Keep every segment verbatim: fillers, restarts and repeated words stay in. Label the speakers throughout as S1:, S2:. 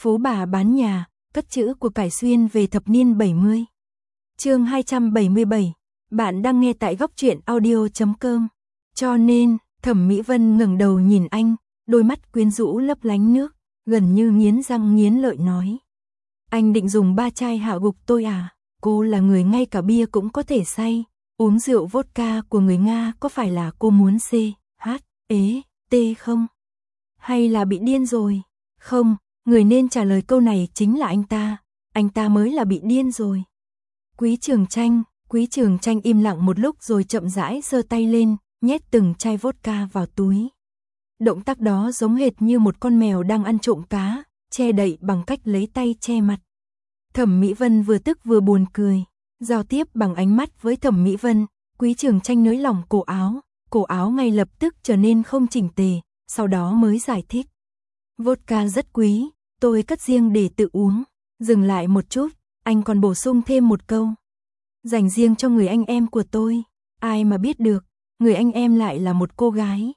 S1: Phú bà bán nhà, cất trữ của cải xuyên về thập niên bảy mươi. Chương hai trăm bảy mươi bảy. Bạn đang nghe tại góc truyện audio chấm com. Cho nên, Thẩm Mỹ Vân ngẩng đầu nhìn anh, đôi mắt quyến rũ lấp lánh nước, gần như nghiến răng nghiến lợi nói: "Anh định dùng ba chai hạ gục tôi à? Cô là người ngay cả bia cũng có thể say, uống rượu vodka của người Nga có phải là cô muốn C, H, ế, T không? Hay là bị điên rồi?" Không, người nên trả lời câu này chính là anh ta, anh ta mới là bị điên rồi. Quý Trường Tranh, Quý Trường Tranh im lặng một lúc rồi chậm rãi giơ tay lên, nhét từng chai vodka vào túi. Động tác đó giống hệt như một con mèo đang ăn trộm cá, che đậy bằng cách lấy tay che mặt. Thẩm Mỹ Vân vừa tức vừa buồn cười, giao tiếp bằng ánh mắt với Thẩm Mỹ Vân, Quý Trường Tranh nới lỏng cổ áo, cổ áo ngay lập tức trở nên không chỉnh tề, sau đó mới giải thích: "Vodka rất quý, tôi cất riêng để tự uống." Dừng lại một chút, anh còn bổ sung thêm một câu: "Dành riêng cho người anh em của tôi." Ai mà biết được, người anh em lại là một cô gái.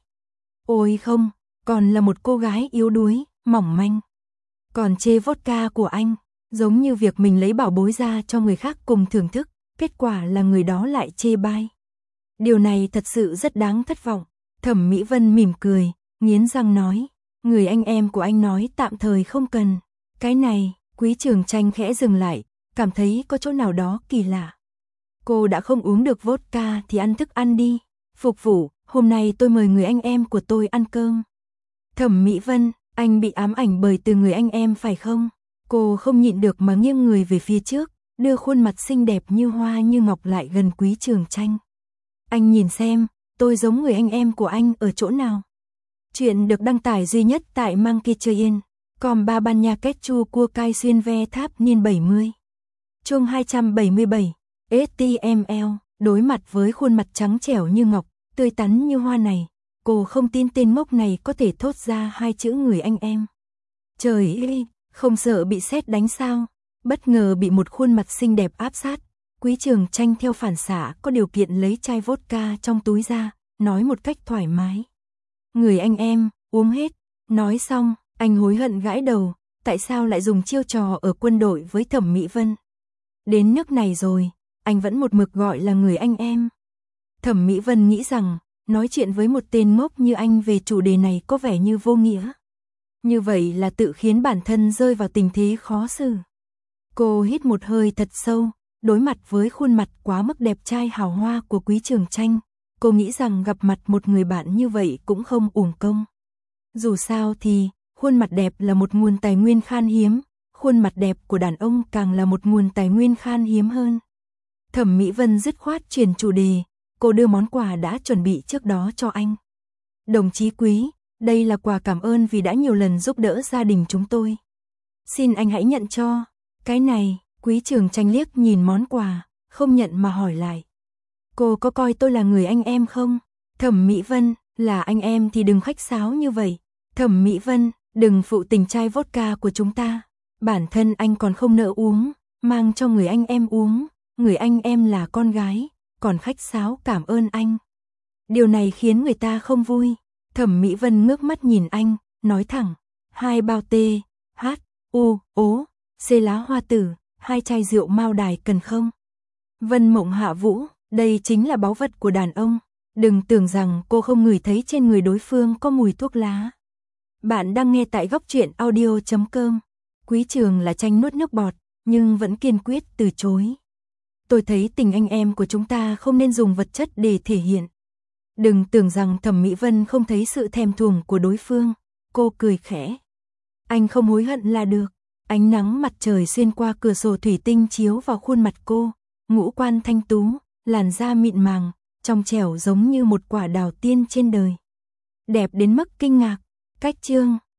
S1: Ôi không, còn là một cô gái yếu đuối, mỏng manh. Còn chê vodka của anh, giống như việc mình lấy bảo bối ra cho người khác cùng thưởng thức, kết quả là người đó lại chê bai. Điều này thật sự rất đáng thất vọng. Thẩm Mỹ Vân mỉm cười, nghiến răng nói: "Người anh em của anh nói tạm thời không cần." Cái này, Quý Trường Tranh khẽ dừng lại, cảm thấy có chỗ nào đó kỳ lạ. "Cô đã không uống được vodka thì ăn thức ăn đi. Phục vụ, hôm nay tôi mời người anh em của tôi ăn cơm." Thẩm Mỹ Vân, anh bị ám ảnh bởi từ người anh em phải không? Cô không nhịn được mà nghiêng người về phía trước, đưa khuôn mặt xinh đẹp như hoa như ngọc lại gần Quý Trường Tranh. "Anh nhìn xem, tôi giống người anh em của anh ở chỗ nào?" Chuyện được đăng tải duy nhất tại Monkey Train, com ba ban nha kết chu cua cai xuyên ve tháp niên bảy mươi. Chương hai trăm bảy mươi bảy. ét tê em lờ, đối mặt với khuôn mặt trắng trẻo như ngọc, tươi tắn như hoa này, cô không tin tên ngốc này có thể thốt ra hai chữ người anh em. Trời ơi, không sợ bị sét đánh sao? Bất ngờ bị một khuôn mặt xinh đẹp áp sát, Quý Trường Tranh theo phản xạ có điều kiện lấy chai vodka trong túi ra, nói một cách thoải mái: "Người anh em, uống hết." Nói xong, anh hối hận gãi đầu, tại sao lại dùng chiêu trò ở quân đội với Thẩm Mỹ Vân. Đến nước này rồi, anh vẫn một mực gọi là người anh em. Thẩm Mỹ Vân nghĩ rằng, nói chuyện với một tên ngốc như anh về chủ đề này có vẻ như vô nghĩa. Như vậy là tự khiến bản thân rơi vào tình thế khó xử. Cô hít một hơi thật sâu, đối mặt với khuôn mặt quá mức đẹp trai hào hoa của Quý Trường Tranh. Cô nghĩ rằng gặp mặt một người bạn như vậy cũng không uổng công. Dù sao thì, khuôn mặt đẹp là một nguồn tài nguyên khan hiếm, khuôn mặt đẹp của đàn ông càng là một nguồn tài nguyên khan hiếm hơn. Thẩm Mỹ Vân dứt khoát chuyển chủ đề, cô đưa món quà đã chuẩn bị trước đó cho anh. "Đồng chí Quý, đây là quà cảm ơn vì đã nhiều lần giúp đỡ gia đình chúng tôi. Xin anh hãy nhận cho." Cái này, Quý Trường Tranh liếc nhìn món quà, không nhận mà hỏi lại: "Cô có coi tôi là người anh em không?" Thẩm Mỹ Vân: "Là anh em thì đừng khách sáo như vậy." Thẩm Mỹ Vân: "Đừng phụ tình chai vodka của chúng ta. Bản thân anh còn không nỡ uống, mang cho người anh em uống. Người anh em là con gái, còn khách sáo cảm ơn anh. Điều này khiến người ta không vui." Thẩm Mỹ Vân ngước mắt nhìn anh, nói thẳng: "Hai bao T, H, U, ố, C lá hoa tử, hai chai rượu Mao Đài cần không?" Vân Mộng Hạ Vũ, đây chính là báu vật của đàn ông. Đừng tưởng rằng cô không ngửi thấy trên người đối phương có mùi thuốc lá. Bạn đang nghe tại góc truyện audio chấm com. Quý Trường là Tranh nuốt nước bọt, nhưng vẫn kiên quyết từ chối. "Tôi thấy tình anh em của chúng ta không nên dùng vật chất để thể hiện." Đừng tưởng rằng Thẩm Mỹ Vân không thấy sự thèm thuồng của đối phương. Cô cười khẽ: "Anh không hối hận là được." Ánh nắng mặt trời xuyên qua cửa sổ thủy tinh chiếu vào khuôn mặt cô, ngũ quan thanh tú, làn da mịn màng, trong trẻo giống như một quả đào tiên trên đời. Đẹp đến mức kinh ngạc. Cách chương